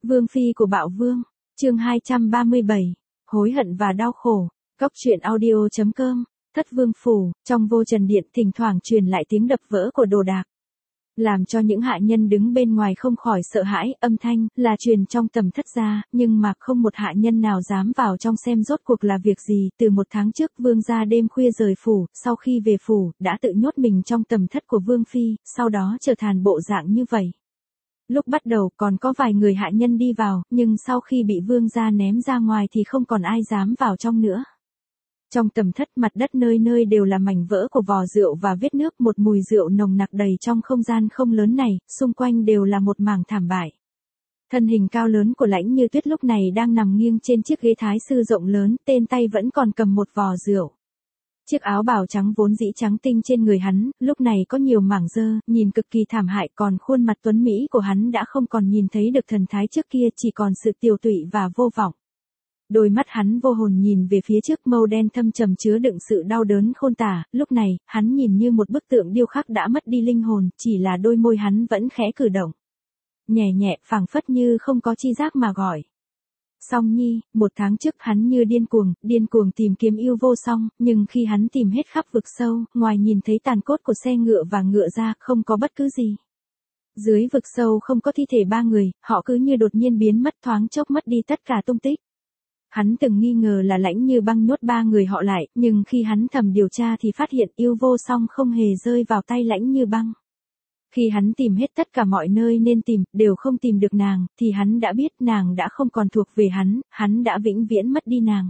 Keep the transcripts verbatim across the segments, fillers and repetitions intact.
Vương phi của Bạo Vương, chương hai trăm ba mươi bảy, hối hận và đau khổ. Cốc truyện audio chấm com. Thất vương phủ, trong vô trần điện thỉnh thoảng truyền lại tiếng đập vỡ của đồ đạc, làm cho những hạ nhân đứng bên ngoài không khỏi sợ hãi. Âm thanh là truyền trong tầm thất ra, nhưng mà không một hạ nhân nào dám vào trong xem rốt cuộc là việc gì. Từ một tháng trước vương gia đêm khuya rời phủ, sau khi về phủ, đã tự nhốt mình trong tầm thất của vương phi, sau đó trở thành bộ dạng như vậy. Lúc bắt đầu còn có vài người hạ nhân đi vào, nhưng sau khi bị vương gia ném ra ngoài thì không còn ai dám vào trong nữa. Trong tầm thất, mặt đất nơi nơi đều là mảnh vỡ của vò rượu và vết nước, một mùi rượu nồng nặc đầy trong không gian không lớn này, xung quanh đều là một mảng thảm bại. Thân hình cao lớn của Lãnh Như Tuyết lúc này đang nằm nghiêng trên chiếc ghế thái sư rộng lớn, tên tay vẫn còn cầm một vò rượu. Chiếc áo bào trắng vốn dĩ trắng tinh trên người hắn, lúc này có nhiều mảng dơ, nhìn cực kỳ thảm hại, còn khuôn mặt tuấn mỹ của hắn đã không còn nhìn thấy được thần thái trước kia, chỉ còn sự tiều tụy và vô vọng. Đôi mắt hắn vô hồn nhìn về phía trước, màu đen thâm trầm chứa đựng sự đau đớn khôn tả. Lúc này, hắn nhìn như một bức tượng điêu khắc đã mất đi linh hồn, chỉ là đôi môi hắn vẫn khẽ cử động, nhẹ nhẹ, phảng phất như không có chi giác mà gọi. Song Nhi. Một tháng trước hắn như điên cuồng, điên cuồng tìm kiếm yêu vô song, nhưng khi hắn tìm hết khắp vực sâu, ngoài nhìn thấy tàn cốt của xe ngựa và ngựa ra, không có bất cứ gì. Dưới vực sâu không có thi thể ba người, họ cứ như đột nhiên biến mất, thoáng chốc mất đi tất cả tung tích. Hắn từng nghi ngờ là Lãnh Như Băng nhốt ba người họ lại, nhưng khi hắn thầm điều tra thì phát hiện yêu vô song không hề rơi vào tay Lãnh Như Băng. Khi hắn tìm hết tất cả mọi nơi nên tìm, đều không tìm được nàng, thì hắn đã biết nàng đã không còn thuộc về hắn, hắn đã vĩnh viễn mất đi nàng.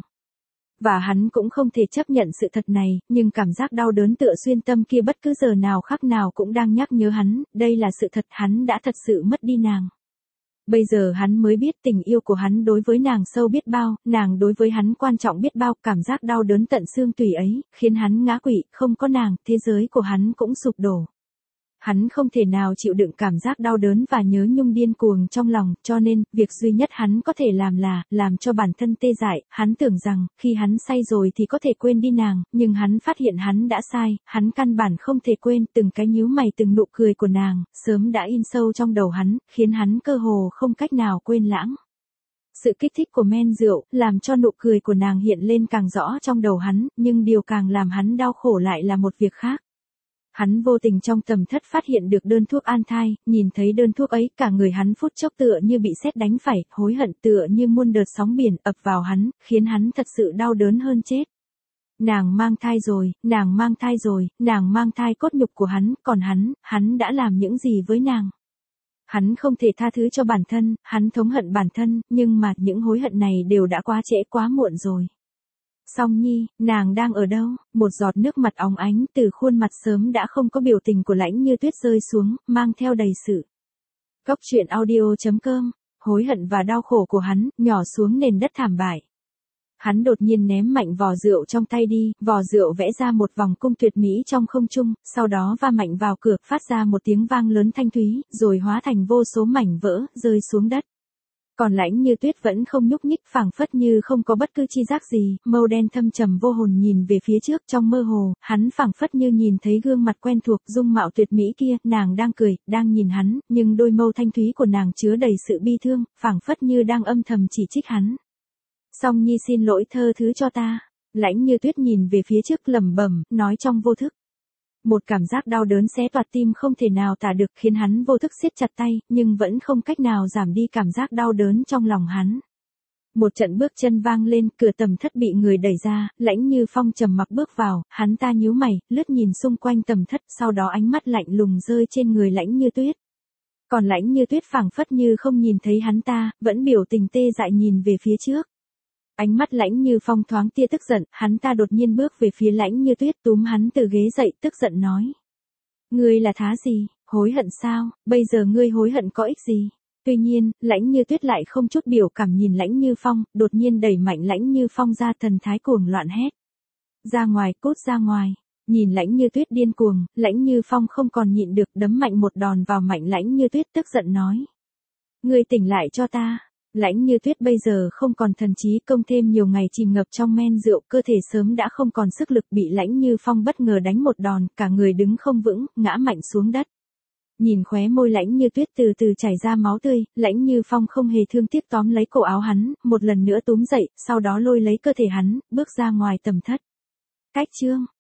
Và hắn cũng không thể chấp nhận sự thật này, nhưng cảm giác đau đớn tựa xuyên tâm kia bất cứ giờ nào khắc nào cũng đang nhắc nhớ hắn, đây là sự thật, hắn đã thật sự mất đi nàng. Bây giờ hắn mới biết tình yêu của hắn đối với nàng sâu biết bao, nàng đối với hắn quan trọng biết bao, cảm giác đau đớn tận xương tủy ấy, khiến hắn ngã quỵ, không có nàng, thế giới của hắn cũng sụp đổ. Hắn không thể nào chịu đựng cảm giác đau đớn và nhớ nhung điên cuồng trong lòng, cho nên, việc duy nhất hắn có thể làm là, làm cho bản thân tê dại. Hắn tưởng rằng, khi hắn say rồi thì có thể quên đi nàng, nhưng hắn phát hiện hắn đã sai, hắn căn bản không thể quên, từng cái nhíu mày từng nụ cười của nàng, sớm đã in sâu trong đầu hắn, khiến hắn cơ hồ không cách nào quên lãng. Sự kích thích của men rượu, làm cho nụ cười của nàng hiện lên càng rõ trong đầu hắn, nhưng điều càng làm hắn đau khổ lại là một việc khác. Hắn vô tình trong tầm thất phát hiện được đơn thuốc an thai, nhìn thấy đơn thuốc ấy, cả người hắn phút chốc tựa như bị sét đánh phải, hối hận tựa như muôn đợt sóng biển ập vào hắn, khiến hắn thật sự đau đớn hơn chết. Nàng mang thai rồi, nàng mang thai rồi, nàng mang thai cốt nhục của hắn, còn hắn, hắn đã làm những gì với nàng? Hắn không thể tha thứ cho bản thân, hắn thống hận bản thân, nhưng mà những hối hận này đều đã quá trễ quá muộn rồi. Song Nhi, nàng đang ở đâu? Một giọt nước mặt óng ánh từ khuôn mặt sớm đã không có biểu tình của Lãnh Như Tuyết rơi xuống, mang theo đầy sự. Cốc truyện audio chấm com. Hối hận và đau khổ của hắn, nhỏ xuống nền đất thảm bại. Hắn đột nhiên ném mạnh vò rượu trong tay đi, vò rượu vẽ ra một vòng cung tuyệt mỹ trong không trung, sau đó va mạnh vào cửa, phát ra một tiếng vang lớn thanh thúy, rồi hóa thành vô số mảnh vỡ, rơi xuống đất. Còn Lãnh Như Tuyết vẫn không nhúc nhích, phảng phất như không có bất cứ chi giác gì, màu đen thâm trầm vô hồn nhìn về phía trước, trong mơ hồ, hắn phảng phất như nhìn thấy gương mặt quen thuộc, dung mạo tuyệt mỹ kia, nàng đang cười, đang nhìn hắn, nhưng đôi mâu thanh thúy của nàng chứa đầy sự bi thương, phảng phất như đang âm thầm chỉ trích hắn. Song Nhi xin lỗi, thơ thứ cho ta. Lãnh Như Tuyết nhìn về phía trước lẩm bẩm, nói trong vô thức. Một cảm giác đau đớn xé toạc tim không thể nào tả được, khiến hắn vô thức siết chặt tay, nhưng vẫn không cách nào giảm đi cảm giác đau đớn trong lòng hắn. Một trận bước chân vang lên, cửa tầm thất bị người đẩy ra, Lãnh Như Phong trầm mặc bước vào, hắn ta nhíu mày, lướt nhìn xung quanh tầm thất, sau đó ánh mắt lạnh lùng rơi trên người Lãnh Như Tuyết. Còn Lãnh Như Tuyết phảng phất như không nhìn thấy hắn ta, vẫn biểu tình tê dại nhìn về phía trước. Ánh mắt Lãnh Như Phong thoáng tia tức giận, hắn ta đột nhiên bước về phía Lãnh Như Tuyết, túm hắn từ ghế dậy, tức giận nói. Ngươi là thá gì, hối hận sao, bây giờ ngươi hối hận có ích gì? Tuy nhiên, Lãnh Như Tuyết lại không chút biểu cảm nhìn Lãnh Như Phong, đột nhiên đẩy mạnh Lãnh Như Phong ra, thần thái cuồng loạn hét. Ra ngoài, cút ra ngoài. Nhìn Lãnh Như Tuyết điên cuồng, Lãnh Như Phong không còn nhịn được, đấm mạnh một đòn vào mạnh Lãnh Như Tuyết, tức giận nói. Ngươi tỉnh lại cho ta. Lãnh Như Tuyết bây giờ không còn thần trí, công thêm nhiều ngày chìm ngập trong men rượu, cơ thể sớm đã không còn sức lực, bị Lãnh Như Phong bất ngờ đánh một đòn, cả người đứng không vững, ngã mạnh xuống đất. Nhìn khóe môi lãnh như tuyết từ từ chảy ra máu tươi, Lãnh Như Phong không hề thương tiếc tóm lấy cổ áo hắn, một lần nữa túm dậy, sau đó lôi lấy cơ thể hắn, bước ra ngoài tầm thất. Cách chương